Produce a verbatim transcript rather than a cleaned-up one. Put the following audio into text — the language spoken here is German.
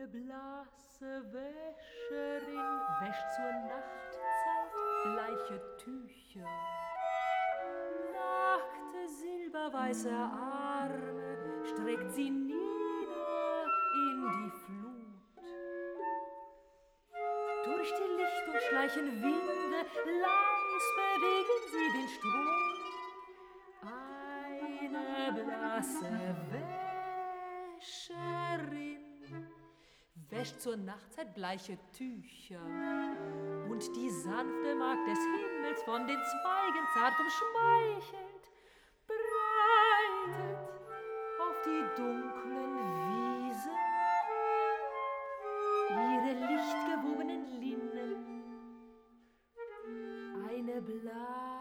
blasse Wäscherin wäscht zur Nachtzeit bleiche Tücher. Nackte silberweiße Arme streckt sie nieder in die Flut. Durch die Lichtung schleichen Winde, leis bewegen sie den Strom. Eine blasse Wäscherin wäscht zur Nachtzeit bleiche Tücher, und die sanfte Magd des Himmels, von den Zweigen zart umschmeichelt, breitet auf die dunklen Wiesen ihre lichtgewobenen Linnen. Eine blasse